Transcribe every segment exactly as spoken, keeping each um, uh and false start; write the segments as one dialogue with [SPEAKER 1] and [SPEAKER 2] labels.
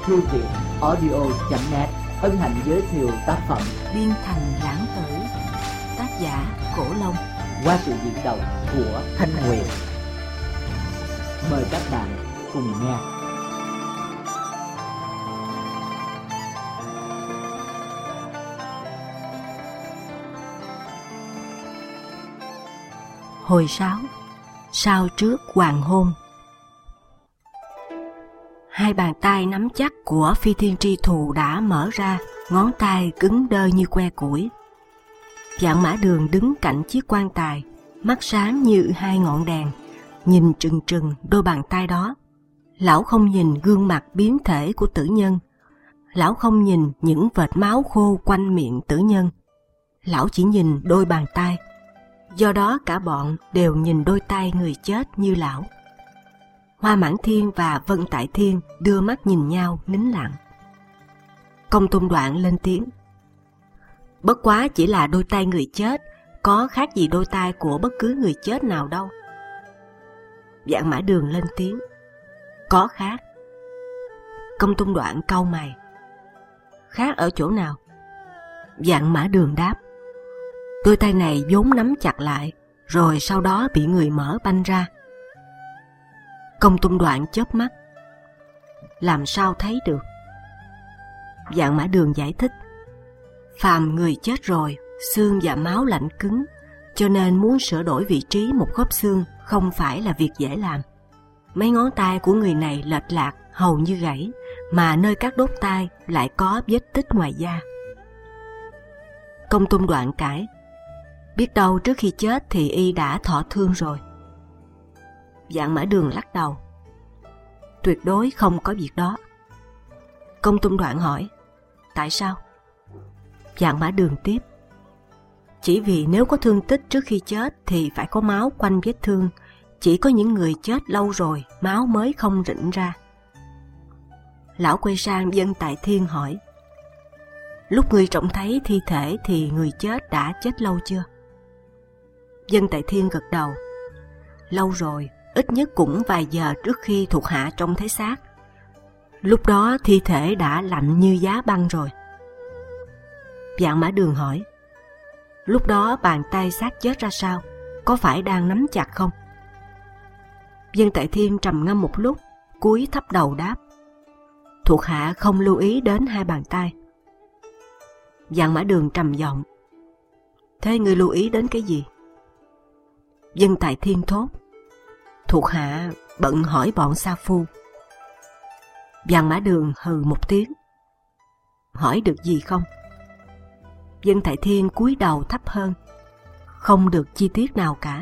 [SPEAKER 1] thư viện audio chấm net hân hạnh giới thiệu tác phẩm
[SPEAKER 2] Biên Thành Lãng Tử, tác giả Cổ Long,
[SPEAKER 1] qua sự diễn đọc của Thanh Huyền. Mời các bạn cùng nghe.
[SPEAKER 2] Hồi sáu, sao trước hoàng hôn. Hai bàn tay nắm chắc của Phi Thiên Tri Thù đã mở ra, ngón tay cứng đơ như que củi. Vạn Mã Đường đứng cạnh chiếc quan tài, mắt sáng như hai ngọn đèn, nhìn trừng trừng đôi bàn tay đó. Lão không nhìn gương mặt biến thể của tử nhân, lão không nhìn những vệt máu khô quanh miệng tử nhân, lão chỉ nhìn đôi bàn tay. Do đó cả bọn đều nhìn đôi tay người chết như lão. Hoa Mãn Thiên và Vân Tại Thiên đưa mắt nhìn nhau nín lặng. Công Tôn Đoạn lên tiếng: bất quá chỉ là đôi tay người chết, có khác gì đôi tay của bất cứ người chết nào đâu. Vạn Mã Đường lên tiếng: có khác. Công Tôn Đoạn cau mày: khác ở chỗ nào? Vạn Mã Đường đáp: đôi tay này vốn nắm chặt lại, rồi sau đó bị người mở banh ra. Công Tôn Đoạn chớp mắt: làm sao thấy được? Vạn Mã Đường giải thích: phàm người chết rồi, xương và máu lạnh cứng, cho nên muốn sửa đổi vị trí một khớp xương không phải là việc dễ làm. Mấy ngón tay của người này lệch lạc, hầu như gãy, mà nơi các đốt tay lại có vết tích ngoài da. Công Tôn Đoạn cãi: biết đâu trước khi chết thì y đã thọ thương rồi. Vạn Mã Đường lắc đầu: tuyệt đối không có việc đó. Công Tôn Đoạn hỏi: tại sao? Vạn Mã Đường tiếp: chỉ vì nếu có thương tích trước khi chết thì phải có máu quanh vết thương, chỉ có những người chết lâu rồi máu mới không rịn ra. Lão quay sang Vân Tại Thiên hỏi: lúc ngươi trông thấy thi thể thì người chết đã chết lâu chưa? Vân Tại Thiên gật đầu: lâu rồi, ít nhất cũng vài giờ trước khi thuộc hạ trông thấy xác. Lúc đó thi thể đã lạnh như giá băng rồi. Vạn Mã Đường hỏi: lúc đó bàn tay xác chết ra sao? Có phải đang nắm chặt không? Vân Tại Thiên trầm ngâm một lúc, cúi thấp đầu đáp: thuộc hạ không lưu ý đến hai bàn tay. Vạn Mã Đường trầm giọng: thế ngươi lưu ý đến cái gì? Vân Tại Thiên thốt: thuộc hạ bận hỏi bọn sa phu. Vạn Mã Đường hừ một tiếng: hỏi được gì không? Vân Tại Thiên cúi đầu thấp hơn: không được chi tiết nào cả.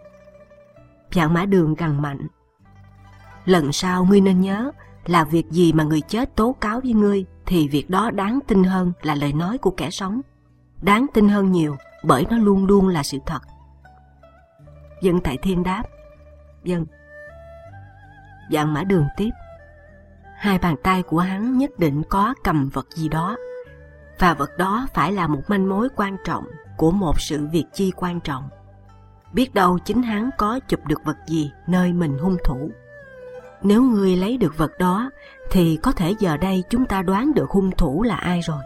[SPEAKER 2] Vạn Mã Đường gằn mạnh: lần sau ngươi nên nhớ là việc gì mà người chết tố cáo với ngươi thì việc đó đáng tin hơn là lời nói của kẻ sống, đáng tin hơn nhiều bởi nó luôn luôn là sự thật. Vân Tại Thiên đáp: vâng. Vạn Mã Đường tiếp: hai bàn tay của hắn nhất định có cầm vật gì đó, và vật đó phải là một manh mối quan trọng của một sự việc chi quan trọng. Biết đâu chính hắn có chụp được vật gì nơi mình hung thủ. Nếu ngươi lấy được vật đó thì có thể giờ đây chúng ta đoán được hung thủ là ai rồi.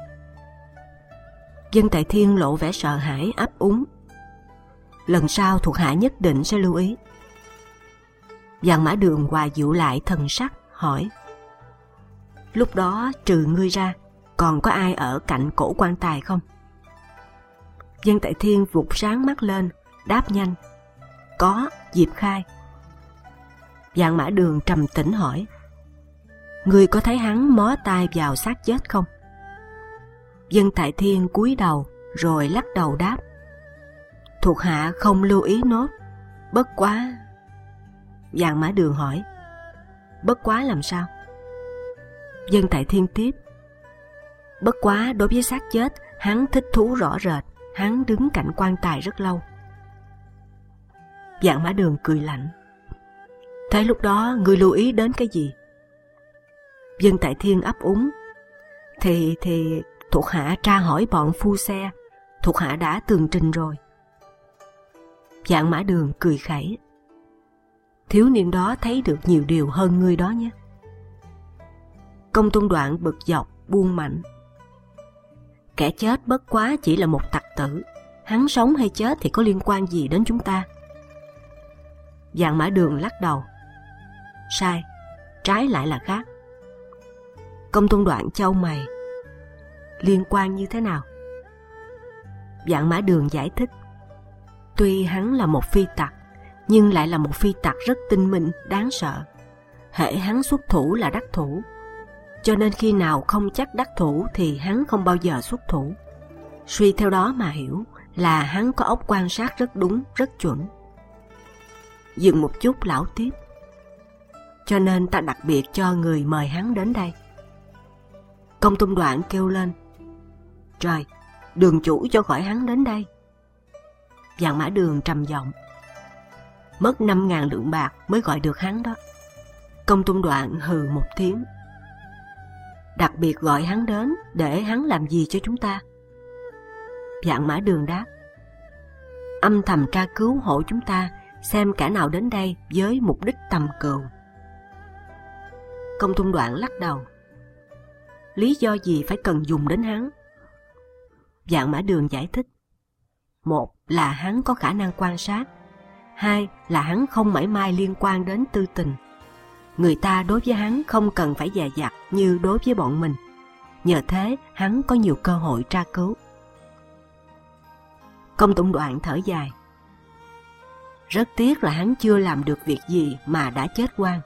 [SPEAKER 2] Vân Tại Thiên lộ vẻ sợ hãi ấp úng: lần sau thuộc hạ nhất định sẽ lưu ý. Vạn Mã Đường hòa dịu lại thần sắc hỏi: lúc đó trừ ngươi ra còn có ai ở cạnh cổ quan tài không? Vân Tại Thiên vụt sáng mắt lên, đáp nhanh: có, Diệp Khai. Vạn Mã Đường trầm tĩnh hỏi: ngươi có thấy hắn mó tay vào xác chết không? Vân Tại Thiên cúi đầu rồi lắc đầu đáp: thuộc hạ không lưu ý nốt. Bất quá. Vạn Mã Đường hỏi: bất quá làm sao? Vân Tại Thiên tiếp: bất quá đối với xác chết hắn thích thú rõ rệt, hắn đứng cạnh quan tài rất lâu. Vạn Mã Đường cười lạnh: thế lúc đó ngươi lưu ý đến cái gì? Vân Tại Thiên ấp úng: thì thì thuộc hạ tra hỏi bọn phu xe, thuộc hạ đã tường trình rồi. Vạn Mã Đường cười khẩy: thiếu niên đó thấy được nhiều điều hơn ngươi đó nhé. Công Tôn Đoạn bực dọc buông mạnh. Kẻ chết bất quá chỉ là một tặc tử, hắn sống hay chết thì có liên quan gì đến chúng ta? Vạn Mã Đường lắc đầu. Sai, trái lại là khác. Công Tôn Đoạn chau mày. Liên quan như thế nào? Vạn Mã Đường giải thích. Tuy hắn là một phi tặc, nhưng lại là một phi tặc rất tinh minh, đáng sợ. Hễ hắn xuất thủ là đắc thủ, cho nên khi nào không chắc đắc thủ thì hắn không bao giờ xuất thủ. Suy theo đó mà hiểu là hắn có óc quan sát rất đúng, rất chuẩn. Dừng một chút, lão tiếp. Cho nên ta đặc biệt cho người mời hắn đến đây. Công Tôn Đoạn kêu lên. Trời, Đường chủ cho gọi hắn đến đây. Vạn Mã Đường trầm giọng. Mất năm ngàn lượng bạc mới gọi được hắn đó. Công Tôn Đoạn hừ một tiếng. Đặc biệt gọi hắn đến để hắn làm gì cho chúng ta? Vạn Mã Đường đáp. Âm thầm tra cứu hộ chúng ta, xem kẻ nào đến đây với mục đích tầm cừu. Công Tôn Đoạn lắc đầu. Lý do gì phải cần dùng đến hắn? Vạn Mã Đường giải thích. Một là hắn có khả năng quan sát, hai là hắn không mảy may liên quan đến tư tình. Người ta đối với hắn không cần phải dè dặt như đối với bọn mình. Nhờ thế hắn có nhiều cơ hội tra cứu. Công Tôn Đoạn thở dài. Rất tiếc là hắn chưa làm được việc gì mà đã chết oan.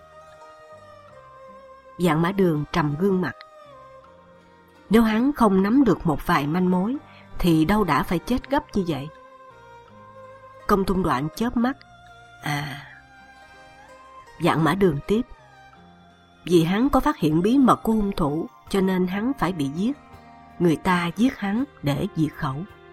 [SPEAKER 2] Vạn Mã Đường trầm gương mặt. Nếu hắn không nắm được một vài manh mối thì đâu đã phải chết gấp như vậy. Công Tôn Đoạn chớp mắt. À. Vạn Mã Đường tiếp. Vì hắn có phát hiện bí mật của hung thủ cho nên hắn phải bị giết. Người ta giết hắn để diệt khẩu.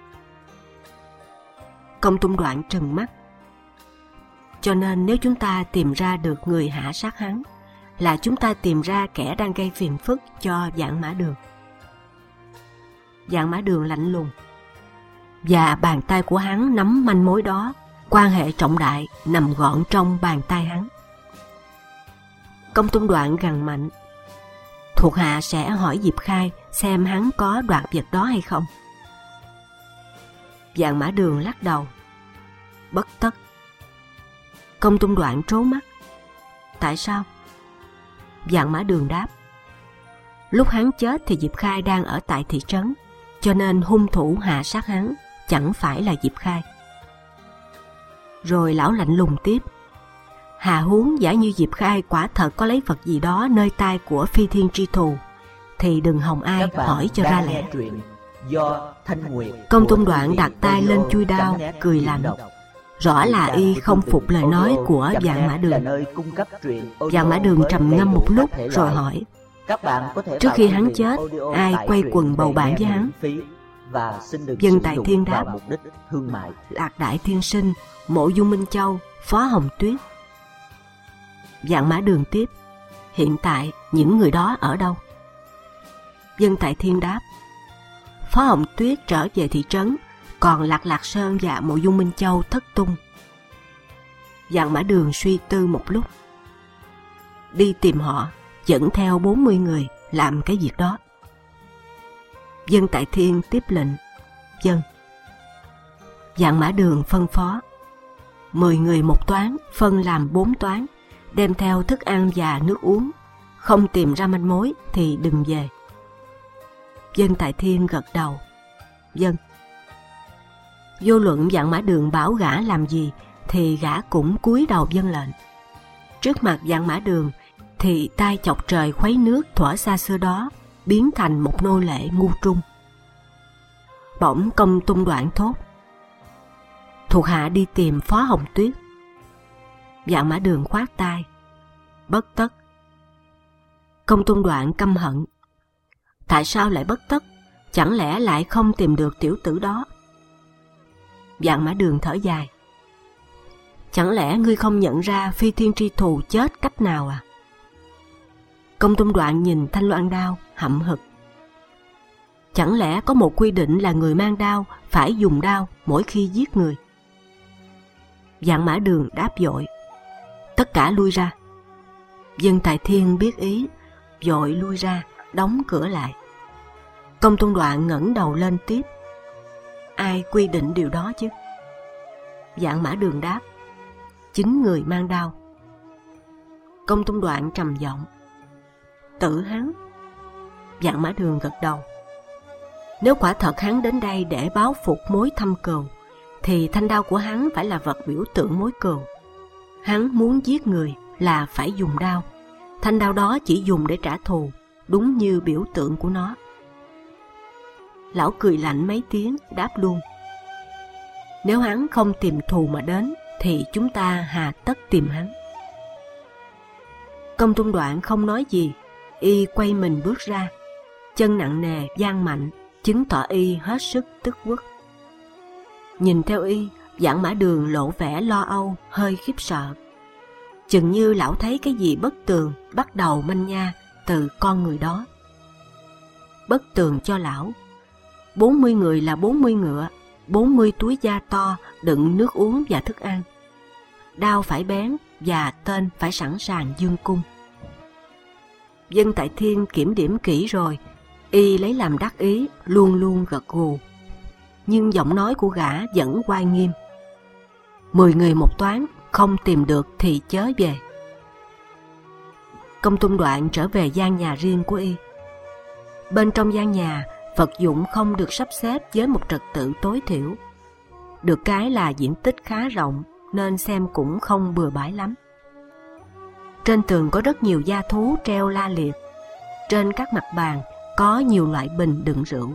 [SPEAKER 2] Công Tôn Đoạn trừng mắt. Cho nên nếu chúng ta tìm ra được người hạ sát hắn, là chúng ta tìm ra kẻ đang gây phiền phức cho Vạn Mã Đường. Vạn Mã Đường lạnh lùng. Và bàn tay của hắn nắm manh mối đó, quan hệ trọng đại nằm gọn trong bàn tay hắn. Công Tôn Đoạn gằn mạnh. Thuộc hạ sẽ hỏi Diệp Khai xem hắn có đoạt vật đó hay không. Vạn Mã Đường lắc đầu. Bất tất. Công Tôn Đoạn trố mắt. Tại sao? Vạn Mã Đường đáp. Lúc hắn chết thì Diệp Khai đang ở tại thị trấn, cho nên hung thủ hạ sát hắn chẳng phải là Diệp Khai. Rồi lão lạnh lùng tiếp. Hà huống giả như Diệp Khai quả thật có lấy vật gì đó nơi tay của Phi Thiên Tri Thù, thì đừng hòng ai hỏi cho ra lẽ.
[SPEAKER 1] Do Thanh Nguyệt.
[SPEAKER 2] Công Tôn Đoạn đặt tay lên chuôi đao, cười lạnh. Rõ là y không phục lời nói của Vạn Mã Đường. Vạn Mã Đường trầm ngâm một lúc rồi hỏi. Trước khi hắn chết, ai quay quần bầu bạn với hắn? Dân Tại Thiên đáp. Lạc Đại Thiên Sinh, Mộ Dung Minh Châu, Phó Hồng Tuyết. Vạn Mã Đường tiếp. Hiện tại những người đó ở đâu? Dân Tại Thiên đáp. Phó Hồng Tuyết trở về thị trấn, còn Lạc Lạc Sơn và Mộ Dung Minh Châu thất tung. Vạn Mã Đường suy tư một lúc. Đi tìm họ, dẫn theo bốn mươi người làm cái việc đó. Dân Tại Thiên tiếp lệnh. Dân. Vạn Mã Đường phân phó. Mười người một toán, phân làm bốn toán, đem theo thức ăn và nước uống. Không tìm ra manh mối thì đừng về. Dân Tại Thiên gật đầu. Dân. Vô luận Vạn Mã Đường bảo gã làm gì thì gã cũng cúi đầu vâng lệnh. Trước mặt Vạn Mã Đường thì tay chọc trời khuấy nước thuở xa xưa đó biến thành một nô lệ ngu trung. Bỗng Công Tôn Đoạn thốt. Thuộc hạ đi tìm Phó Hồng Tuyết. Vạn Mã Đường khoát tay. Bất tất. Công Tôn Đoạn căm hận. Tại sao lại bất tất? Chẳng lẽ lại không tìm được tiểu tử đó? Vạn Mã Đường thở dài. Chẳng lẽ ngươi không nhận ra Phi Thiên Tri Thù chết cách nào à? Công Tôn Đoạn nhìn thanh loan đao, hậm hực. Chẳng lẽ có một quy định là người mang đao phải dùng đao mỗi khi giết người? Vạn Mã Đường đáp vội. Tất cả lui ra. Dân Tại Thiên biết ý, vội lui ra, đóng cửa lại. Công Tôn Đoạn ngẩng đầu lên tiếp: ai quy định điều đó chứ? Vạn Mã Đường đáp: chính người mang đao. Công Tôn Đoạn trầm giọng: tự hắn. Vạn Mã Đường gật đầu. Nếu quả thật hắn đến đây để báo phục mối thâm cừu, thì thanh đao của hắn phải là vật biểu tượng mối cừu. Hắn muốn giết người là phải dùng đao. Thanh đao đó chỉ dùng để trả thù, đúng như biểu tượng của nó. Lão cười lạnh mấy tiếng, đáp luôn: nếu hắn không tìm thù mà đến, thì chúng ta hà tất tìm hắn. Công Tôn Đoạn không nói gì, y quay mình bước ra. Chân nặng nề vang mạnh, chứng tỏ y hết sức tức uất. Nhìn theo y, Vạn Mã Đường lộ vẻ lo âu, hơi khiếp sợ. Chừng như lão thấy cái gì bất tường bắt đầu manh nha từ con người đó. Bất tường cho lão: bốn mươi người là bốn mươi ngựa, bốn mươi túi da to đựng nước uống và thức ăn. Đao phải bén và tên phải sẵn sàng dương cung. Dân Tại Thiên kiểm điểm kỹ rồi, y lấy làm đắc ý, luôn luôn gật gù. Nhưng giọng nói của gã vẫn oai nghiêm: mười người một toán, không tìm được thì chớ về. Công Tôn Đoạn trở về gian nhà riêng của y. Bên trong gian nhà, vật dụng không được sắp xếp với một trật tự tối thiểu. Được cái là diện tích khá rộng, nên xem cũng không bừa bãi lắm. Trên tường có rất nhiều gia thú treo la liệt. Trên các mặt bàn có nhiều loại bình đựng rượu.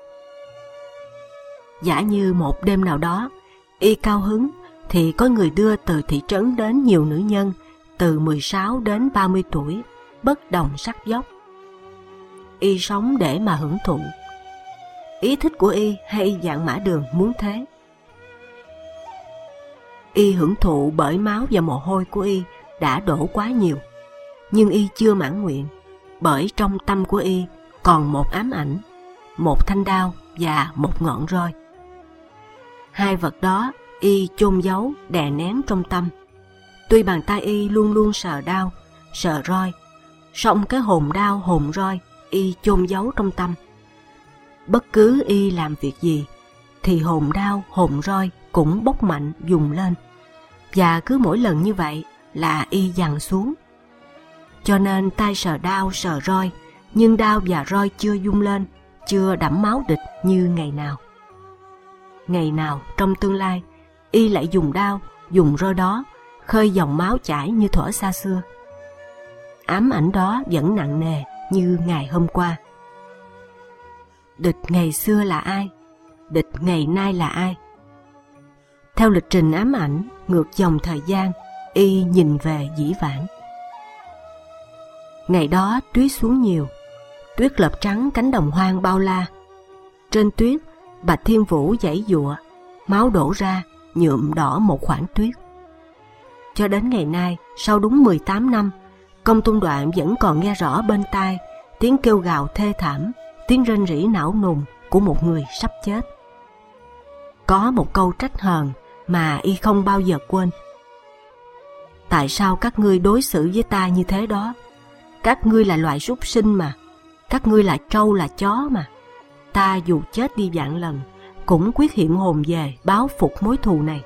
[SPEAKER 2] Giả như một đêm nào đó, y cao hứng, thì có người đưa từ thị trấn đến nhiều nữ nhân, từ mười sáu đến ba mươi tuổi, bất đồng sắc dốc. Y sống để mà hưởng thụ. Ý thích của y hay Vạn Mã Đường muốn thế? Y hưởng thụ bởi máu và mồ hôi của y đã đổ quá nhiều. Nhưng y chưa mãn nguyện, bởi trong tâm của y còn một ám ảnh, một thanh đao và một ngọn roi. Hai vật đó y chôn giấu, đè nén trong tâm. Tuy bàn tay y luôn luôn sờ đao, sờ roi, song cái hồn đao hồn roi y chôn giấu trong tâm. Bất cứ y làm việc gì, thì hồn đao hồn roi cũng bốc mạnh dùng lên, và cứ mỗi lần như vậy là y giằng xuống. Cho nên tay sờ đao sờ roi, nhưng đao và roi chưa dung lên, chưa đẫm máu địch như ngày nào. Ngày nào trong tương lai, y lại dùng đao, dùng roi đó, khơi dòng máu chảy như thuở xa xưa. Ám ảnh đó vẫn nặng nề như ngày hôm qua. Địch ngày xưa là ai? Địch ngày nay là ai? Theo lịch trình ám ảnh, ngược dòng thời gian, y nhìn về dĩ vãng. Ngày đó tuyết xuống nhiều, tuyết lợp trắng cánh đồng hoang bao la. Trên tuyết, Bạch Thiên Vũ giãy giụa, máu đổ ra, nhuộm đỏ một khoảng tuyết. Cho đến ngày nay, sau đúng mười tám năm, Công Tôn Đoạn vẫn còn nghe rõ bên tai tiếng kêu gào thê thảm, tiếng rên rỉ não nùng của một người sắp chết. Có một câu trách hờn mà y không bao giờ quên: tại sao các ngươi đối xử với ta như thế đó? Các ngươi là loài súc sinh mà, các ngươi là trâu là chó mà. Ta dù chết đi vạn lần, cũng quyết hiện hồn về báo phục mối thù này.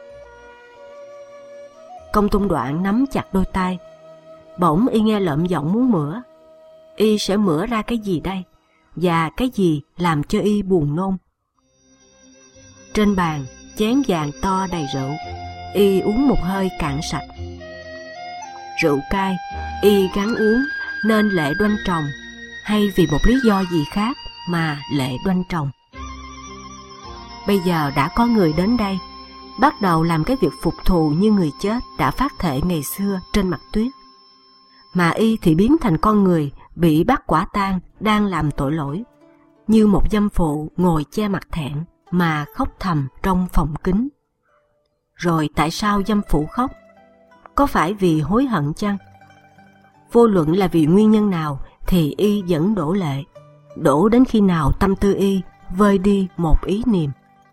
[SPEAKER 2] Công Tôn Đoạn nắm chặt đôi tay. Bỗng y nghe lợm giọng muốn mửa. Y sẽ mửa ra cái gì đây? Và cái gì làm cho y buồn nôn? Trên bàn, chén vàng to đầy rượu. Y uống một hơi cạn sạch. Rượu cay, y gắng uống nên lệ đoanh tròng, hay vì một lý do gì khác mà lệ đoanh tròng. Bây giờ đã có người đến đây, bắt đầu làm cái việc phục thù như người chết đã phát thệ ngày xưa trên mặt tuyết. Mà y thì biến thành con người bị bắt quả tang đang làm tội lỗi, như một dâm phụ ngồi che mặt thẹn mà khóc thầm trong phòng kín. Rồi tại sao dâm phụ khóc? Có phải vì hối hận chăng? Vô luận là vì nguyên nhân nào thì y vẫn đổ lệ, đổ đến khi nào tâm tư y vơi đi một ý niệm.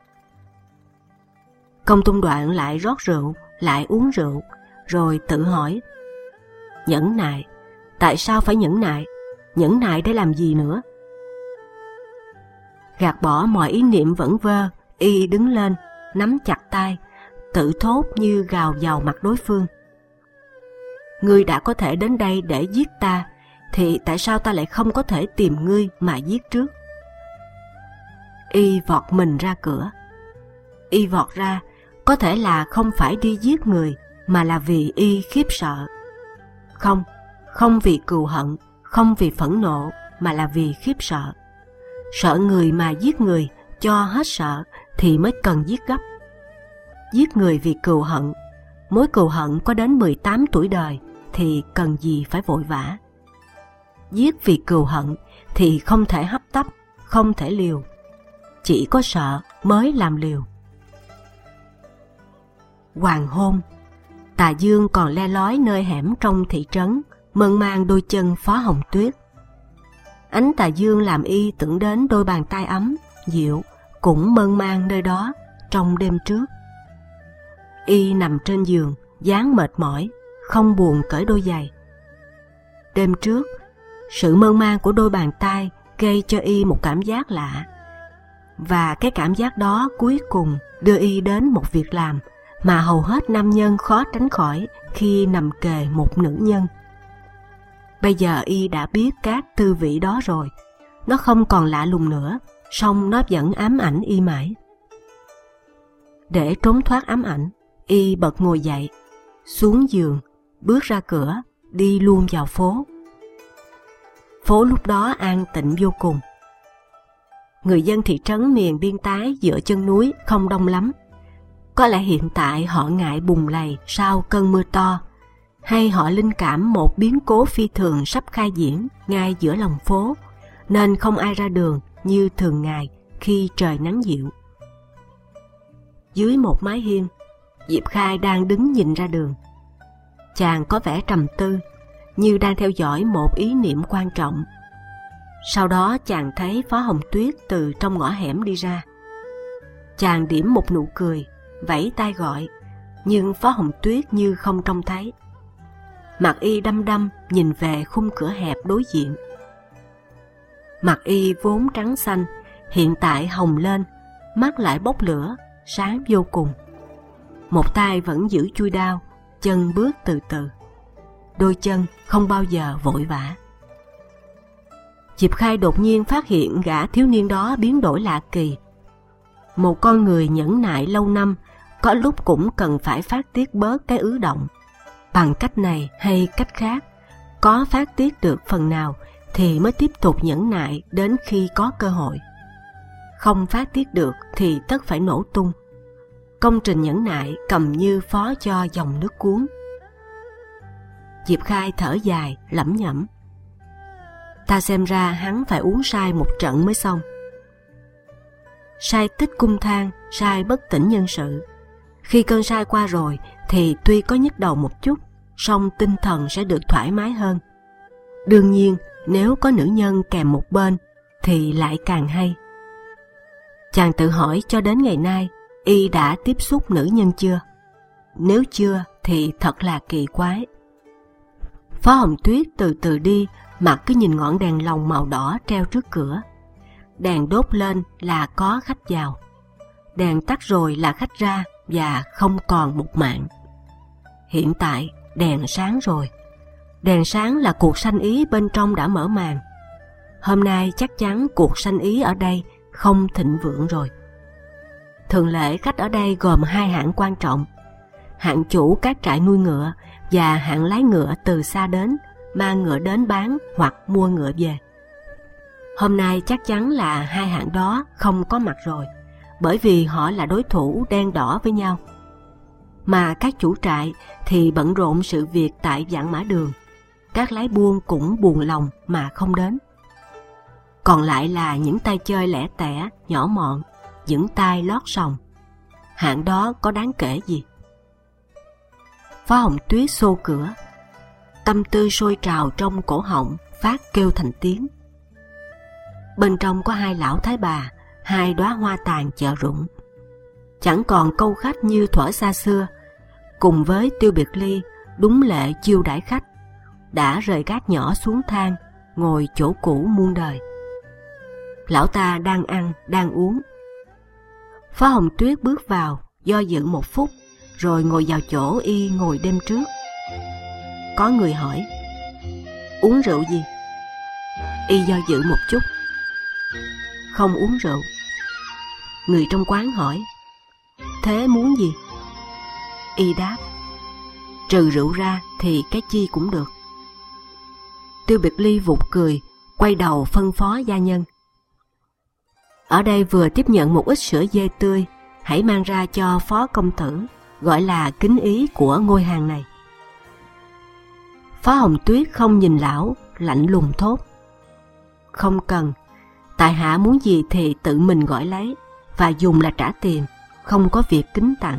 [SPEAKER 2] Công Tôn Đoạn lại rót rượu, lại uống rượu, rồi tự hỏi: nhẫn nại, tại sao phải nhẫn nại? nhẫn nại để làm gì nữa? Gạt bỏ mọi ý niệm vẩn vơ, y đứng lên, nắm chặt tay, tự thốt như gào vào mặt đối phương. Ngươi đã có thể đến đây để giết ta, thì tại sao ta lại không có thể tìm ngươi mà giết trước? Y vọt mình ra cửa. Y vọt ra có thể là không phải đi giết người, mà là vì y khiếp sợ. Không, không vì cừu hận, không vì phẫn nộ, mà là vì khiếp sợ. Sợ người mà giết người, cho hết sợ thì mới cần giết gấp. Giết người vì cừu hận, mối cừu hận có đến mười tám tuổi đời thì cần gì phải vội vã. Giết vì cừu hận thì không thể hấp tấp, không thể liều. Chỉ có sợ mới làm liều. Hoàng hôn, tà dương còn le lói nơi hẻm trong thị trấn, mơn man đôi chân Phó Hồng Tuyết. Ánh tà dương làm y tưởng đến đôi bàn tay ấm, dịu, cũng mơn man nơi đó trong đêm trước. Y nằm trên giường, dáng mệt mỏi, không buồn cởi đôi giày. Đêm trước, sự mơn man của đôi bàn tay gây cho y một cảm giác lạ. Và cái cảm giác đó cuối cùng đưa y đến một việc làm mà hầu hết nam nhân khó tránh khỏi khi nằm kề một nữ nhân. Bây giờ y đã biết các tư vị đó rồi. Nó không còn lạ lùng nữa, song nó vẫn ám ảnh y mãi. Để trốn thoát ám ảnh, y bật ngồi dậy, xuống giường, bước ra cửa, đi luôn vào phố. Phố lúc đó an tĩnh vô cùng. Người dân thị trấn miền biên tái dựa chân núi không đông lắm. Có lẽ hiện tại họ ngại bùng lầy sau cơn mưa to, hay họ linh cảm một biến cố phi thường sắp khai diễn ngay giữa lòng phố, nên không ai ra đường như thường ngày khi trời nắng dịu. Dưới một mái hiên, Diệp Khai đang đứng nhìn ra đường. Chàng có vẻ trầm tư, như đang theo dõi một ý niệm quan trọng. Sau đó chàng thấy Phó Hồng Tuyết từ trong ngõ hẻm đi ra. Chàng điểm một nụ cười, vẫy tay gọi, nhưng Phó Hồng Tuyết như không trông thấy. Mặt y đăm đăm nhìn về khung cửa hẹp đối diện. Mặt y vốn trắng xanh, hiện tại hồng lên, mắt lại bốc lửa, sáng vô cùng. Một tay vẫn giữ chuôi đao, chân bước từ từ. Đôi chân không bao giờ vội vã. Diệp Khai đột nhiên phát hiện gã thiếu niên đó biến đổi lạ kỳ. Một con người nhẫn nại lâu năm, có lúc cũng cần phải phát tiết bớt cái ứ động. Bằng cách này hay cách khác, có phát tiết được phần nào thì mới tiếp tục nhẫn nại đến khi có cơ hội. Không phát tiết được thì tất phải nổ tung. Công trình nhẫn nại cầm như phó cho dòng nước cuốn. Diệp Khai thở dài, lẩm nhẩm. Ta xem ra hắn phải uống say một trận mới xong. Say tích cung thang, say bất tỉnh nhân sự. Khi cơn say qua rồi thì tuy có nhức đầu một chút, song tinh thần sẽ được thoải mái hơn. Đương nhiên, nếu có nữ nhân kèm một bên thì lại càng hay. Chàng tự hỏi cho đến ngày nay, y đã tiếp xúc nữ nhân chưa? Nếu chưa thì thật là kỳ quái. Phó Hồng Tuyết từ từ đi, mặt cứ nhìn ngọn đèn lồng màu đỏ treo trước cửa. Đèn đốt lên là có khách vào, đèn tắt rồi là khách ra và không còn một mạng. Hiện tại đèn sáng rồi. Đèn sáng là cuộc sanh ý bên trong đã mở màn. Hôm nay chắc chắn cuộc sanh ý ở đây không thịnh vượng rồi. Thường lệ khách ở đây gồm hai hạng quan trọng: hạng chủ các trại nuôi ngựa và hạng lái ngựa từ xa đến, mang ngựa đến bán hoặc mua ngựa về. Hôm nay chắc chắn là hai hạng đó không có mặt rồi, bởi vì họ là đối thủ đen đỏ với nhau. Mà các chủ trại thì bận rộn sự việc tại vạn mã đường. Các lái buôn cũng buồn lòng mà không đến. Còn lại là những tay chơi lẻ tẻ, nhỏ mọn, vững tay lót sòng. Hạng đó có đáng kể gì? Phó Hồng Tuyết xô cửa, tâm tư sôi trào trong cổ họng, phát kêu thành tiếng. Bên trong có hai lão thái bà, hai đóa hoa tàn chợ rụng. Chẳng còn câu khách như thuở xa xưa. Cùng với Tiêu Biệt Ly đúng lệ chiêu đãi khách, đã rời gác nhỏ xuống thang, ngồi chỗ cũ muôn đời. Lão ta đang ăn, đang uống. Phó Hồng Tuyết bước vào, do dự một phút, rồi ngồi vào chỗ y ngồi đêm trước. Có người hỏi, uống rượu gì? Y do dự một chút, không uống rượu. Người trong quán hỏi, thế muốn gì? Y đáp, trừ rượu ra thì cái chi cũng được. Tiêu Biệt Ly vụt cười, quay đầu phân phó gia nhân, ở đây vừa tiếp nhận một ít sữa dê tươi, hãy mang ra cho phó công tử, gọi là kính ý của ngôi hàng này. Phó Hồng Tuyết không nhìn lão, lạnh lùng thốt, không cần, tại hạ muốn gì thì tự mình gọi lấy, và dùng là trả tiền, không có việc kính tặng.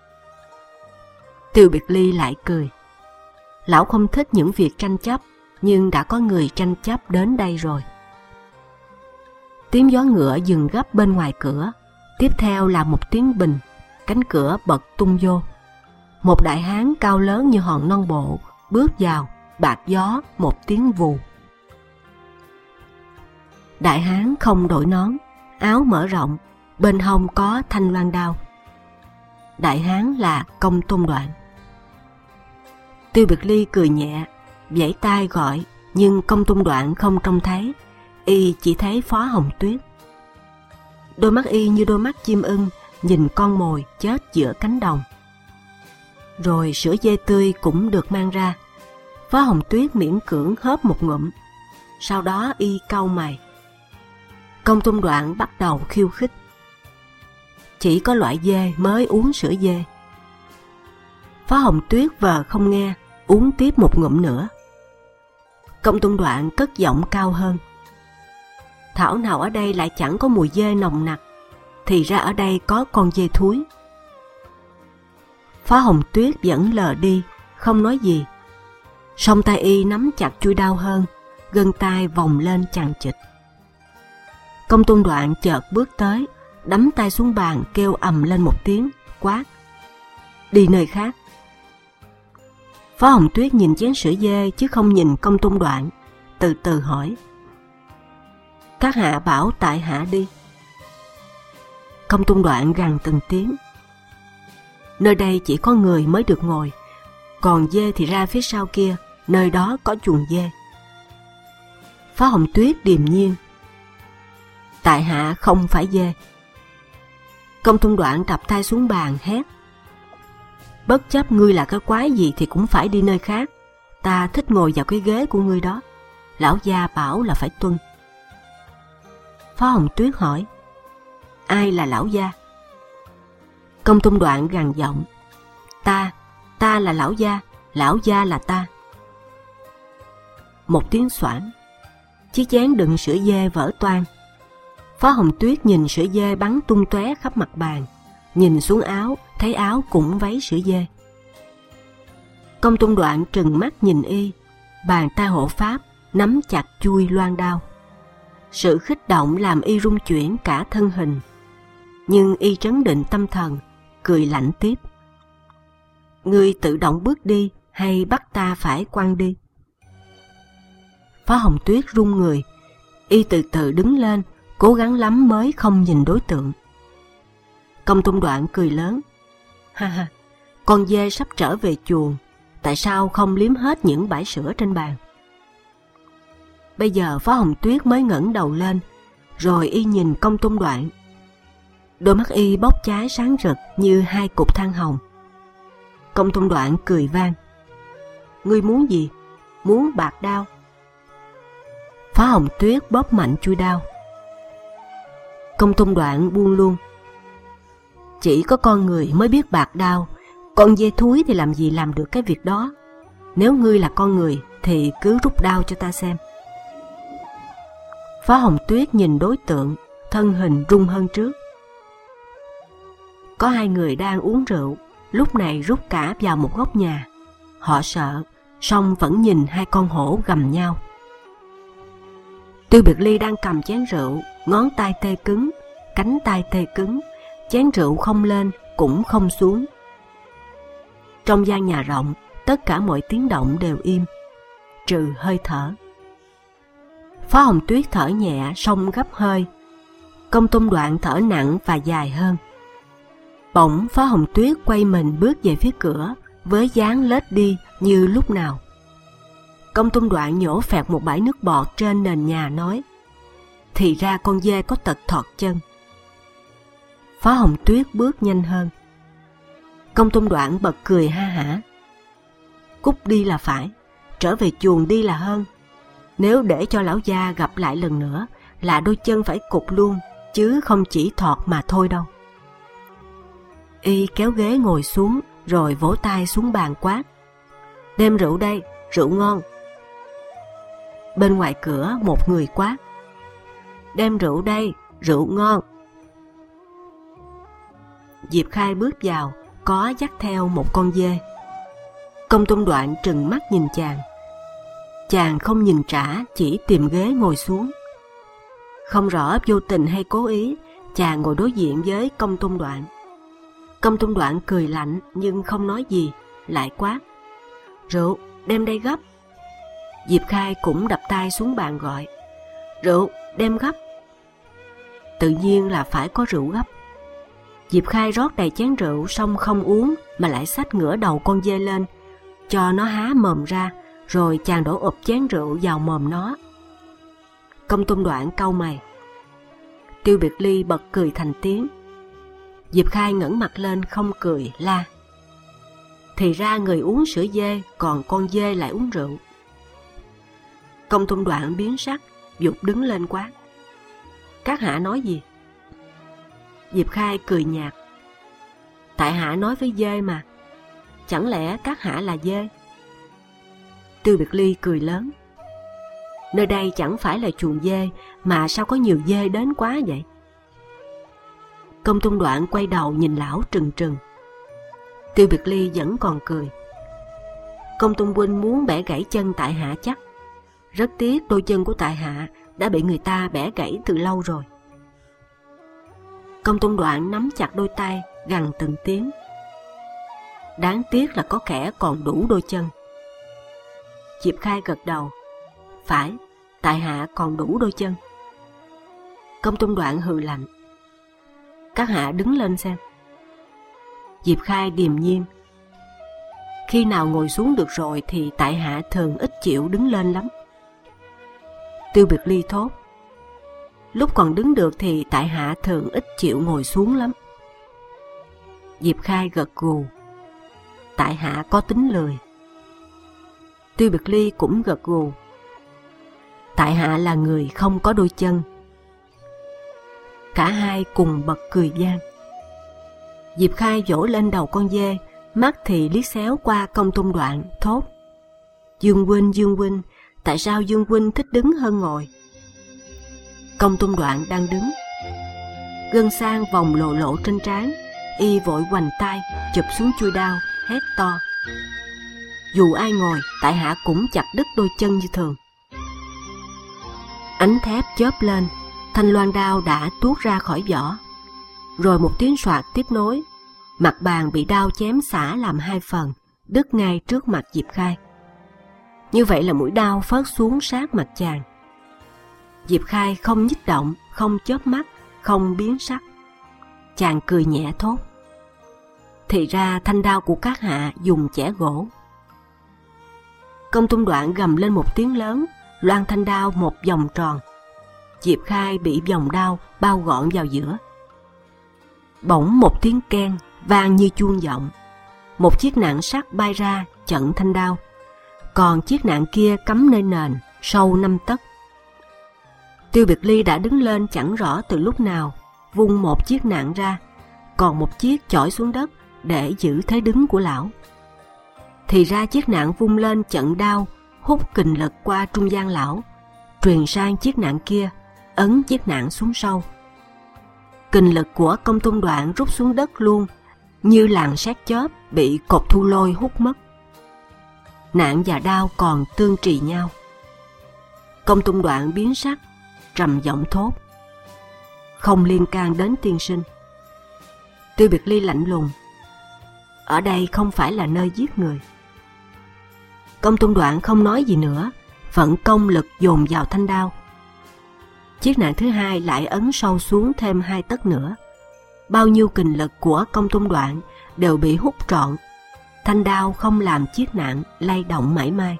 [SPEAKER 2] Tiêu Biệt Ly lại cười, lão không thích những việc tranh chấp, nhưng đã có người tranh chấp đến đây rồi. Tiếng gió ngựa dừng gấp bên ngoài cửa, tiếp theo là một tiếng bình, cánh cửa bật tung vô. Một đại hán cao lớn như hòn non bộ bước vào, bạt gió một tiếng vù. Đại hán không đội nón, áo mở rộng, bên hông có thanh loan đao. Đại hán là Công Tôn Đoạn. Tiêu Biệt Ly cười nhẹ, vẫy tay gọi, nhưng Công Tôn Đoạn không trông thấy, y chỉ thấy Phó Hồng Tuyết. Đôi mắt y như đôi mắt chim ưng nhìn con mồi chết giữa cánh đồng. Rồi sữa dê tươi cũng được mang ra. Phó Hồng Tuyết miễn cưỡng hớp một ngụm, sau đó y cau mày. Công Tôn Đoạn bắt đầu khiêu khích, chỉ có loại dê mới uống sữa dê. Phó Hồng Tuyết vờ không nghe, uống tiếp một ngụm nữa. Công Tôn Đoạn cất giọng cao hơn, thảo nào ở đây lại chẳng có mùi dê nồng nặc, thì ra ở đây có con dê thúi. Phó Hồng Tuyết vẫn lờ đi, không nói gì. Song tay y nắm chặt chuôi đao hơn, gân tay vòng lên chằng chịt. Công Tôn Đoạn chợt bước tới, đấm tay xuống bàn kêu ầm lên một tiếng, quát, đi nơi khác. Phó Hồng Tuyết nhìn chén sữa dê chứ không nhìn Công Tôn Đoạn, từ từ hỏi, các hạ bảo tại hạ đi. Công Tôn Đoạn gằn từng tiếng, nơi đây chỉ có người mới được ngồi, còn dê thì ra phía sau kia, nơi đó có chuồng dê. Phó Hồng Tuyết điềm nhiên, tại hạ không phải dê. Công Tôn Đoạn đập tay xuống bàn hét, bất chấp ngươi là cái quái gì thì cũng phải đi nơi khác, ta thích ngồi vào cái ghế của ngươi đó, lão gia bảo là phải tuân. Phó Hồng Tuyết hỏi, ai là lão gia? Công Tôn Đoạn gằn giọng, ta, ta là lão gia, lão gia là ta. Một tiếng xoảng, chiếc chén đựng sữa dê vỡ toang. Phó Hồng Tuyết nhìn sữa dê bắn tung tóe khắp mặt bàn, nhìn xuống áo, thấy áo cũng váy sữa dê. Công Tôn Đoạn trừng mắt nhìn y, bàn tay hộ pháp nắm chặt chuôi loan đao. Sự khích động làm y rung chuyển cả thân hình, nhưng y trấn định tâm thần, cười lạnh tiếp, ngươi tự động bước đi hay bắt ta phải quăng đi? Phó Hồng Tuyết run người, y từ từ đứng lên, cố gắng lắm mới không nhìn đối tượng. Công Tôn Đoạn cười lớn, ha ha, con dê sắp trở về chuồng, tại sao không liếm hết những bãi sữa trên bàn? Bây giờ Phó Hồng Tuyết mới ngẩng đầu lên, rồi y nhìn Công Tôn Đoạn. Đôi mắt y bốc cháy sáng rực như hai cục than hồng. Công Tôn Đoạn cười vang, ngươi muốn gì? Muốn bạc đao? Phó Hồng Tuyết bóp mạnh chuôi đao. Công Tôn Đoạn buông luôn, chỉ có con người mới biết bạc đao, con dê thúi thì làm gì làm được cái việc đó. Nếu ngươi là con người thì cứ rút đao cho ta xem. Phó Hồng Tuyết nhìn đối tượng, thân hình run hơn trước. Có hai người đang uống rượu, lúc này rút cả vào một góc nhà. Họ sợ, song vẫn nhìn hai con hổ gầm nhau. Tiêu Biệt Ly đang cầm chén rượu, ngón tay tê cứng, cánh tay tê cứng, chén rượu không lên cũng không xuống. Trong gian nhà rộng, tất cả mọi tiếng động đều im, trừ hơi thở. Phó Hồng Tuyết thở nhẹ, song gấp hơi. Công Tôn Đoạn thở nặng và dài hơn. Bỗng Phó Hồng Tuyết quay mình bước về phía cửa với dáng lết đi như lúc nào. Công Tôn Đoạn nhổ phẹt một bãi nước bọt trên nền nhà nói: thì ra con dê có tật thọt chân. Phó Hồng Tuyết bước nhanh hơn. Công Tôn Đoạn bật cười ha hả: cút đi là phải, trở về chuồng đi là hơn. Nếu để cho lão gia gặp lại lần nữa là đôi chân phải cụt luôn, chứ không chỉ thọt mà thôi đâu. Y kéo ghế ngồi xuống rồi vỗ tay xuống bàn quát: đem rượu đây, rượu ngon. Bên ngoài cửa một người quát: đem rượu đây, rượu ngon. Diệp Khai bước vào, có dắt theo một con dê. Công Tôn Đoạn trừng mắt nhìn chàng. Chàng không nhìn trả, chỉ tìm ghế ngồi xuống. Không rõ vô tình hay cố ý, chàng ngồi đối diện với Công Tôn Đoạn. Công Tôn Đoạn cười lạnh nhưng không nói gì, lại quát: rượu, đem đây gấp. Diệp Khai cũng đập tay xuống bàn gọi: rượu, đem gấp. Tự nhiên là phải có rượu gấp. Diệp Khai rót đầy chén rượu xong không uống mà lại xách ngửa đầu con dê lên, cho nó há mồm ra, rồi chàng đổ ụp chén rượu vào mồm nó. Công Tôn Đoạn cau mày. Tiêu Biệt Ly bật cười thành tiếng. Diệp Khai ngẩng mặt lên không cười, la: thì ra người uống sữa dê, còn con dê lại uống rượu. Công Tôn Đoạn biến sắc, vụt đứng lên quát: các hạ nói gì? Diệp Khai cười nhạt: tại hạ nói với dê mà, chẳng lẽ các hạ là dê? Tiêu Biệt Ly cười lớn: nơi đây chẳng phải là chuồng dê, mà sao có nhiều dê đến quá vậy? Công Tôn Đoạn quay đầu nhìn lão trừng trừng. Tiêu Biệt Ly vẫn còn cười: Công Tôn huynh muốn bẻ gãy chân tại hạ chắc. Rất tiếc đôi chân của tại hạ đã bị người ta bẻ gãy từ lâu rồi. Công Tôn Đoạn nắm chặt đôi tay, gằn từng tiếng: đáng tiếc là có kẻ còn đủ đôi chân. Diệp Khai gật đầu: phải, tại hạ còn đủ đôi chân. Công Tôn Đoạn hừ lạnh: các hạ đứng lên xem. Diệp Khai điềm nhiên: khi nào ngồi xuống được rồi thì tại hạ thường ít chịu đứng lên lắm. Tiêu Biệt Ly thốt: lúc còn đứng được thì tại hạ thường ít chịu ngồi xuống lắm. Diệp Khai gật gù: tại hạ có tính lười. Tiêu Biệt Ly cũng gật gù: tại hạ là người không có đôi chân. Cả hai cùng bật cười vang. Diệp Khai vỗ lên đầu con dê, mắt thì liếc xéo qua Công Tôn Đoạn, thốt: Dương huynh, Dương huynh, tại sao Dương huynh thích đứng hơn ngồi? Công Tôn Đoạn đang đứng, gân sang vòng lộ lộ trên trán, y vội hoành tay chụp xuống chuôi đao, hét to: dù ai ngồi, tại hạ cũng chặt đứt đôi chân như thường. Ánh thép chớp lên, thanh loan đao đã tuốt ra khỏi vỏ. Rồi một tiếng soạt tiếp nối, mặt bàn bị đao chém xả làm hai phần, đứt ngay trước mặt Diệp Khai. Như vậy là mũi đao phớt xuống sát mặt chàng. Diệp Khai không nhích động, không chớp mắt, không biến sắc. Chàng cười nhẹ thốt: thì ra thanh đao của các hạ dùng chẻ gỗ. Công Tôn Đoạn gầm lên một tiếng lớn, loan thanh đao một vòng tròn. Diệp Khai bị vòng đao bao gọn vào giữa. Bỗng một tiếng keng vang như chuông vọng. Một chiếc nạng sắt bay ra chặn thanh đao, còn chiếc nạng kia cắm nơi nền sâu năm tấc. Tiêu Biệt Ly đã đứng lên chẳng rõ từ lúc nào, vung một chiếc nạng ra, còn một chiếc chỏi xuống đất để giữ thế đứng của lão. Thì ra chiếc nạng vung lên chặn đao, hút kình lực qua trung gian lão, truyền sang chiếc nạng kia, ấn chiếc nạng xuống sâu. Kình lực của Công Tôn Đoạn rút xuống đất luôn, như làn sét chớp bị cột thu lôi hút mất. Nạng và đao còn tương trì nhau. Công Tôn Đoạn biến sắc, trầm giọng thốt: không liên can đến tiên sinh. Tiêu Biệt Ly lạnh lùng: ở đây không phải là nơi giết người. Công Tôn Đoạn không nói gì nữa, vận công lực dồn vào thanh đao, Chiếc nạn thứ hai lại ấn sâu xuống thêm hai tấc nữa. Bao nhiêu kình lực của Công Tung Đoạn đều bị hút trọn. Thanh đao không làm chiếc nạn lay động mảy may.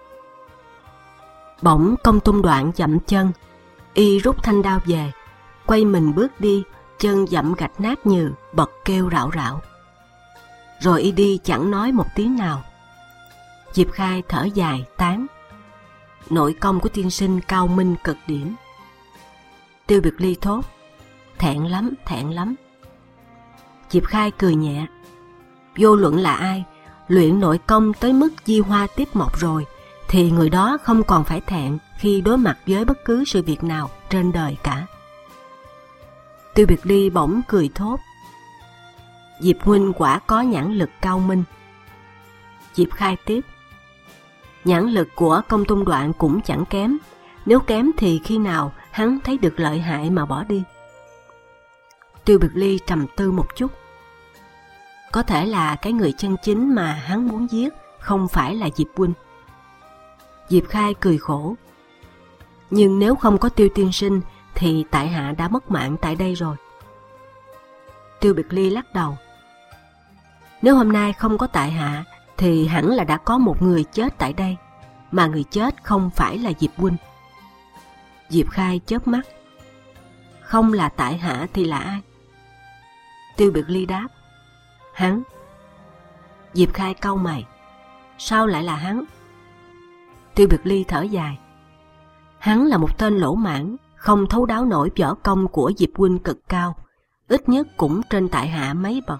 [SPEAKER 2] Bỗng Công Tung Đoạn dậm chân, y rút thanh đao về, quay mình bước đi, chân dậm gạch nát nhừ, bật kêu rạo rạo. Rồi y đi chẳng nói một tiếng nào. Diệp Khai thở dài tán: nội công của tiên sinh cao minh cực điểm. Tiêu Biệt Ly thốt: thẹn lắm, thẹn lắm. Diệp Khai cười nhẹ: vô luận là ai, luyện nội công tới mức di hoa tiếp mộc rồi, thì người đó không còn phải thẹn khi đối mặt với bất cứ sự việc nào trên đời cả. Tiêu Biệt Ly bỗng cười thốt: Diệp huynh quả có nhãn lực cao minh. Diệp Khai tiếp: nhãn lực của Công Tung Đoạn cũng chẳng kém, nếu kém thì khi nào hắn thấy được lợi hại mà bỏ đi. Tiêu Biệt Ly trầm tư một chút: có thể là cái người chân chính mà hắn muốn giết không phải là Diệp huynh. Diệp Khai cười khổ: nhưng nếu không có Tiêu tiên sinh thì tại hạ đã mất mạng tại đây rồi. Tiêu Biệt Ly lắc đầu: nếu hôm nay không có tại hạ thì hẳn là đã có một người chết tại đây, mà người chết không phải là Diệp huynh. Diệp Khai chớp mắt: không là tại hạ thì là ai? Tiêu Biệt Ly đáp: hắn. Diệp Khai cau mày: sao lại là hắn? Tiêu Biệt Ly thở dài: hắn là một tên lỗ mãng, không thấu đáo nổi võ công của Diệp huynh cực cao, ít nhất cũng trên tại hạ mấy bậc.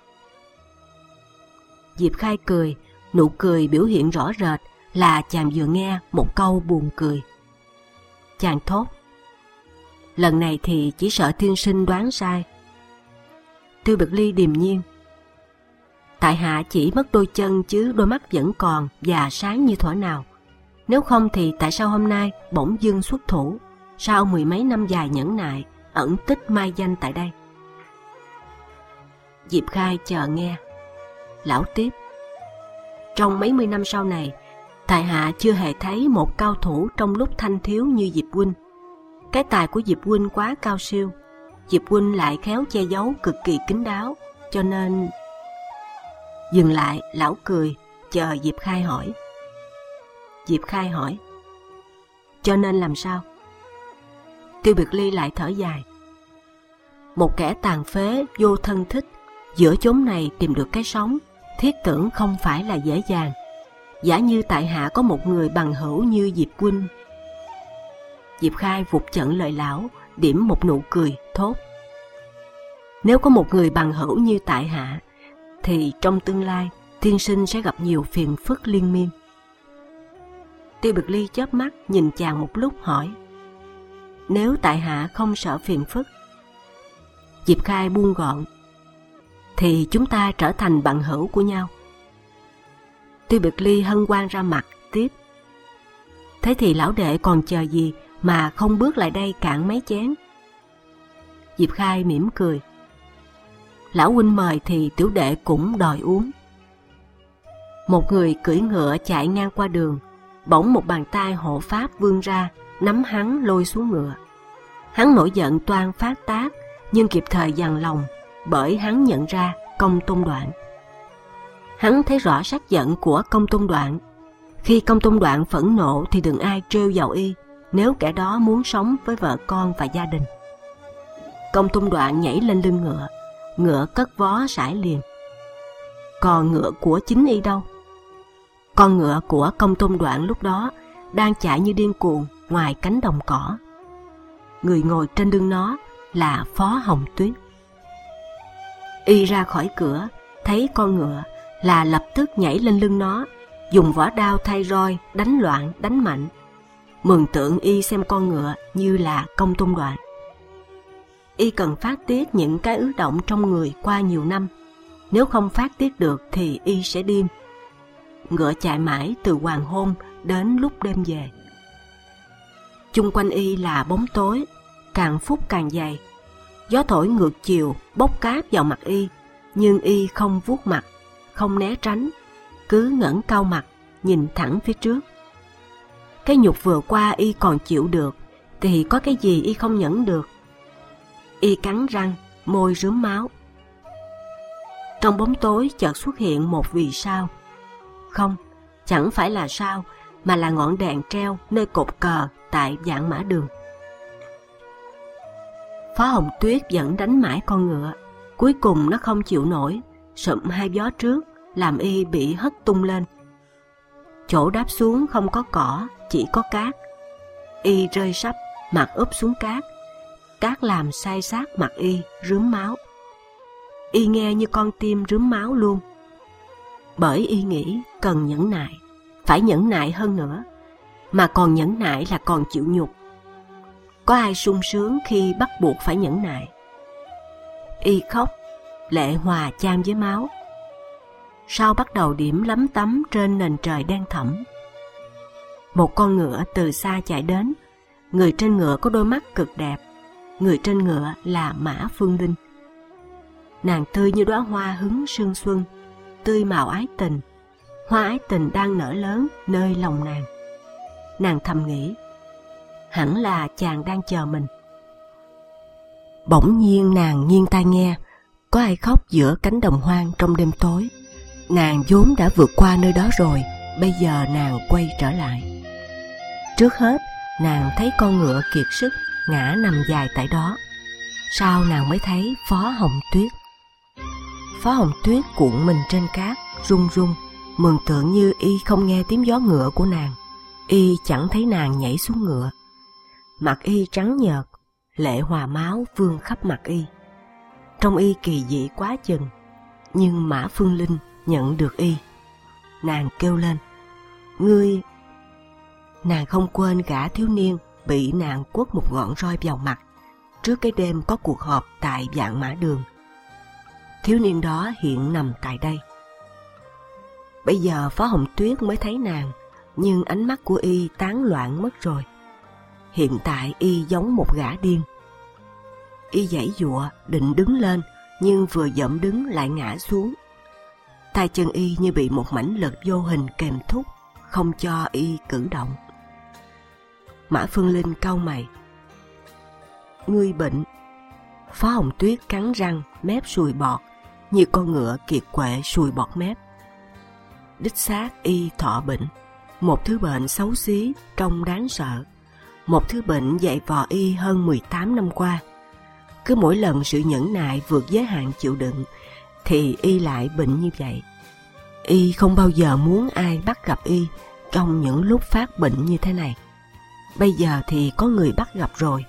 [SPEAKER 2] Diệp Khai cười, nụ cười biểu hiện rõ rệt là chàng vừa nghe một câu buồn cười. Chàng thốt: lần này thì chỉ sợ tiên sinh đoán sai. Tiêu Biệt Ly điềm nhiên: tại hạ chỉ mất đôi chân chứ đôi mắt vẫn còn và sáng như thuở nào. Nếu không thì tại sao hôm nay bỗng dưng xuất thủ, sau mười mấy năm dài nhẫn nại, ẩn tích mai danh tại đây? Diệp Khai chờ nghe. Lão tiếp: trong mấy mươi năm sau này, tại hạ chưa hề thấy một cao thủ trong lúc thanh thiếu như Diệp huynh. Cái tài của Diệp huynh quá cao siêu, Diệp huynh lại khéo che giấu cực kỳ kín đáo, cho nên... Dừng lại, lão cười, chờ Diệp Khai hỏi. Diệp Khai hỏi: cho nên làm sao? Tiêu Biệt Ly lại thở dài: một kẻ tàn phế vô thân thích, giữa chốn này tìm được cái sống, thiết tưởng không phải là dễ dàng. Giả như tại hạ có một người bằng hữu như Diệp huynh. Diệp Khai vụt chận lời lão, điểm một nụ cười, thốt: nếu có một người bằng hữu như tại hạ, thì trong tương lai tiên sinh sẽ gặp nhiều phiền phức liên miên. Tiêu Biệt Ly chớp mắt nhìn chàng một lúc hỏi: nếu tại hạ không sợ phiền phức? Diệp Khai buông gọn: thì chúng ta trở thành bằng hữu của nhau. Tiêu Biệt Ly hân hoan ra mặt, tiếp: thế thì lão đệ còn chờ gì mà không bước lại đây cạn mấy chén? Diệp Khai mỉm cười: lão huynh mời thì tiểu đệ cũng đòi uống. Một người cưỡi ngựa chạy ngang qua đường, bỗng một bàn tay hộ pháp vươn ra, nắm hắn lôi xuống ngựa. Hắn nổi giận toan phát tác, nhưng kịp thời dằn lòng, bởi hắn nhận ra Công Tung Đoạn. Hắn thấy rõ sắc giận của Công Tung Đoạn. Khi Công Tung Đoạn phẫn nộ thì đừng ai trêu vào y, nếu kẻ đó muốn sống với vợ con và gia đình. Công Tung Đoạn nhảy lên lưng ngựa, ngựa cất vó sải liền. Còn ngựa của chính y đâu? Con ngựa của Công Tung Đoạn lúc đó đang chạy như điên cuồng ngoài cánh đồng cỏ. Người ngồi trên lưng nó là Phó Hồng Tuyết. Y ra khỏi cửa, thấy con ngựa là lập tức nhảy lên lưng nó, dùng vỏ đao thay roi đánh loạn đánh mạnh. Mường tượng y xem con ngựa như là Công Tung Đoạn. Y cần phát tiết những cái ứ động trong người qua nhiều năm, nếu không phát tiết được thì y sẽ điên. Ngựa chạy mãi từ hoàng hôn đến lúc đêm về. Chung quanh y là bóng tối, càng phút càng dày. Gió thổi ngược chiều bốc cát vào mặt y, nhưng y không vuốt mặt, không né tránh, cứ ngẩng cao mặt nhìn thẳng phía trước. Cái nhục vừa qua y còn chịu được, thì có cái gì y không nhẫn được. Y cắn răng, môi rướm máu. Trong bóng tối chợt xuất hiện một vì sao. Không, chẳng phải là sao, mà là ngọn đèn treo nơi cột cờ tại Vạn Mã Đường. Phó Hồng Tuyết vẫn đánh mãi con ngựa, cuối cùng nó không chịu nổi, sụm hai vó trước, làm y bị hất tung lên. Chỗ đáp xuống không có cỏ, chỉ có cát. Y rơi sấp, mặt úp xuống cát. Cát làm sai sát mặt y, rướm máu. Y nghe như con tim rướm máu luôn. Bởi y nghĩ cần nhẫn nại, phải nhẫn nại hơn nữa, mà còn nhẫn nại là còn chịu nhục. Có ai sung sướng khi bắt buộc phải nhẫn nại. Y khóc, lệ hòa chan với máu. Sao bắt đầu điểm lấm tấm trên nền trời đen thẫm. Một con ngựa từ xa chạy đến. Người trên ngựa có đôi mắt cực đẹp. Người trên ngựa là Mã Phương Linh. Nàng tươi như đóa hoa hứng sương xuân, tươi màu ái tình. Hoa ái tình đang nở lớn nơi lòng nàng. Nàng thầm nghĩ, hẳn là chàng đang chờ mình. Bỗng nhiên nàng nghiêng tai nghe, có ai khóc giữa cánh đồng hoang trong đêm tối. Nàng vốn đã vượt qua nơi đó rồi, bây giờ nàng quay trở lại. Trước hết, nàng thấy con ngựa kiệt sức ngã nằm dài tại đó. Sau nàng mới thấy Phó Hồng Tuyết. Phó Hồng Tuyết cuộn mình trên cát, run run, mường tượng như y không nghe tiếng gió ngựa của nàng. Y chẳng thấy nàng nhảy xuống ngựa. Mặt y trắng nhợt, lệ hòa máu vương khắp mặt y. Trong y kỳ dị quá chừng, nhưng Mã Phương Linh nhận được y. Nàng kêu lên, ngươi... Nàng không quên gã thiếu niên bị nàng quất một ngọn roi vào mặt trước cái đêm có cuộc họp tại Vạn Mã Đường. Thiếu niên đó hiện nằm tại đây. Bây giờ Phó Hồng Tuyết mới thấy nàng, nhưng ánh mắt của y tán loạn mất rồi. Hiện tại y giống một gã điên. Y giãy giụa định đứng lên, nhưng vừa dậm đứng lại ngã xuống. Tay chân y như bị một mãnh lực vô hình kềm thúc, không cho y cử động. Mã Phương Linh cau mày. Ngươi bệnh. Phó Hồng Tuyết cắn răng, mép sùi bọt, như con ngựa kiệt quệ sùi bọt mép. Đích xác y thọ bệnh, một thứ bệnh xấu xí, trông đáng sợ. Một thứ bệnh dày vò y hơn mười tám năm qua. Cứ mỗi lần sự nhẫn nại vượt giới hạn chịu đựng, thì y lại bệnh như vậy. Y không bao giờ muốn ai bắt gặp y trong những lúc phát bệnh như thế này. Bây giờ thì có người bắt gặp rồi.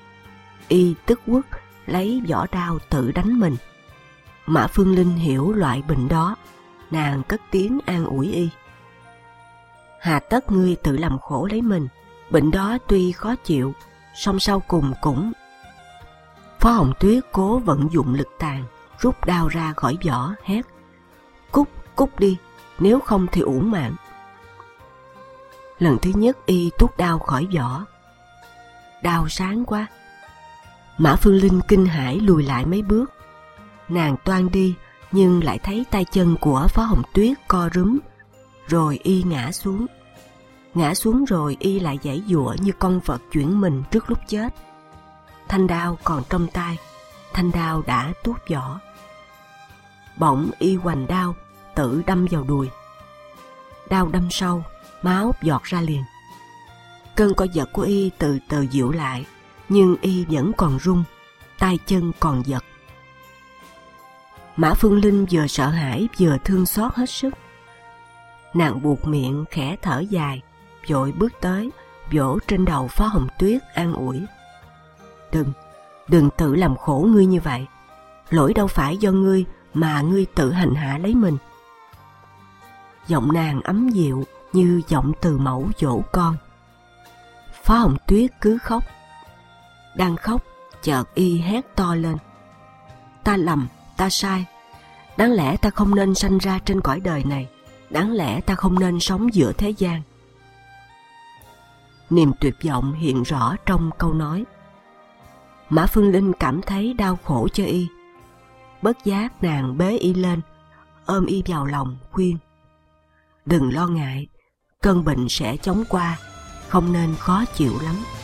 [SPEAKER 2] Y tức uất lấy vỏ đao tự đánh mình. Mã Phương Linh hiểu loại bệnh đó, nàng cất tiếng an ủi y. Hà tất ngươi tự làm khổ lấy mình, bệnh đó tuy khó chịu, song sau cùng cũng... Phó Hồng Tuyết cố vận dụng lực tàn, rút đao ra khỏi vỏ, hét. Cút, cút đi, nếu không thì uổng mạng. Lần thứ nhất y tuốt đao khỏi vỏ. Đao sáng quá. Mã Phương Linh kinh hãi lùi lại mấy bước. Nàng toan đi, nhưng lại thấy tay chân của Phó Hồng Tuyết co rúm, rồi y ngã xuống. Ngã xuống rồi y lại giãy giụa như con vật chuyển mình trước lúc chết. Thanh đao còn trong tay, thanh đao đã tuốt vỏ. Bỗng y hoành đao, tự đâm vào đùi. Đao đâm sâu, máu giọt ra liền. Cơn co giật của y từ từ dịu lại, nhưng y vẫn còn run, tay chân còn giật. Mã Phương Linh vừa sợ hãi vừa thương xót hết sức. Nàng buột miệng khẽ thở dài, vội bước tới, vỗ trên đầu Phó Hồng Tuyết an ủi. Đừng, đừng tự làm khổ ngươi như vậy. Lỗi đâu phải do ngươi mà ngươi tự hành hạ lấy mình. Giọng nàng ấm dịu như giọng từ mẫu dỗ con. Phó Hồng Tuyết cứ khóc. Đang khóc, chợt y hét to lên. Ta lầm, ta sai. Đáng lẽ ta không nên sanh ra trên cõi đời này. Đáng lẽ ta không nên sống giữa thế gian. Niềm tuyệt vọng hiện rõ trong câu nói. Mã Phương Linh cảm thấy đau khổ cho y. Bất giác nàng bế y lên, ôm y vào lòng khuyên. Đừng lo ngại, cơn bệnh sẽ chóng qua, không nên khó chịu lắm.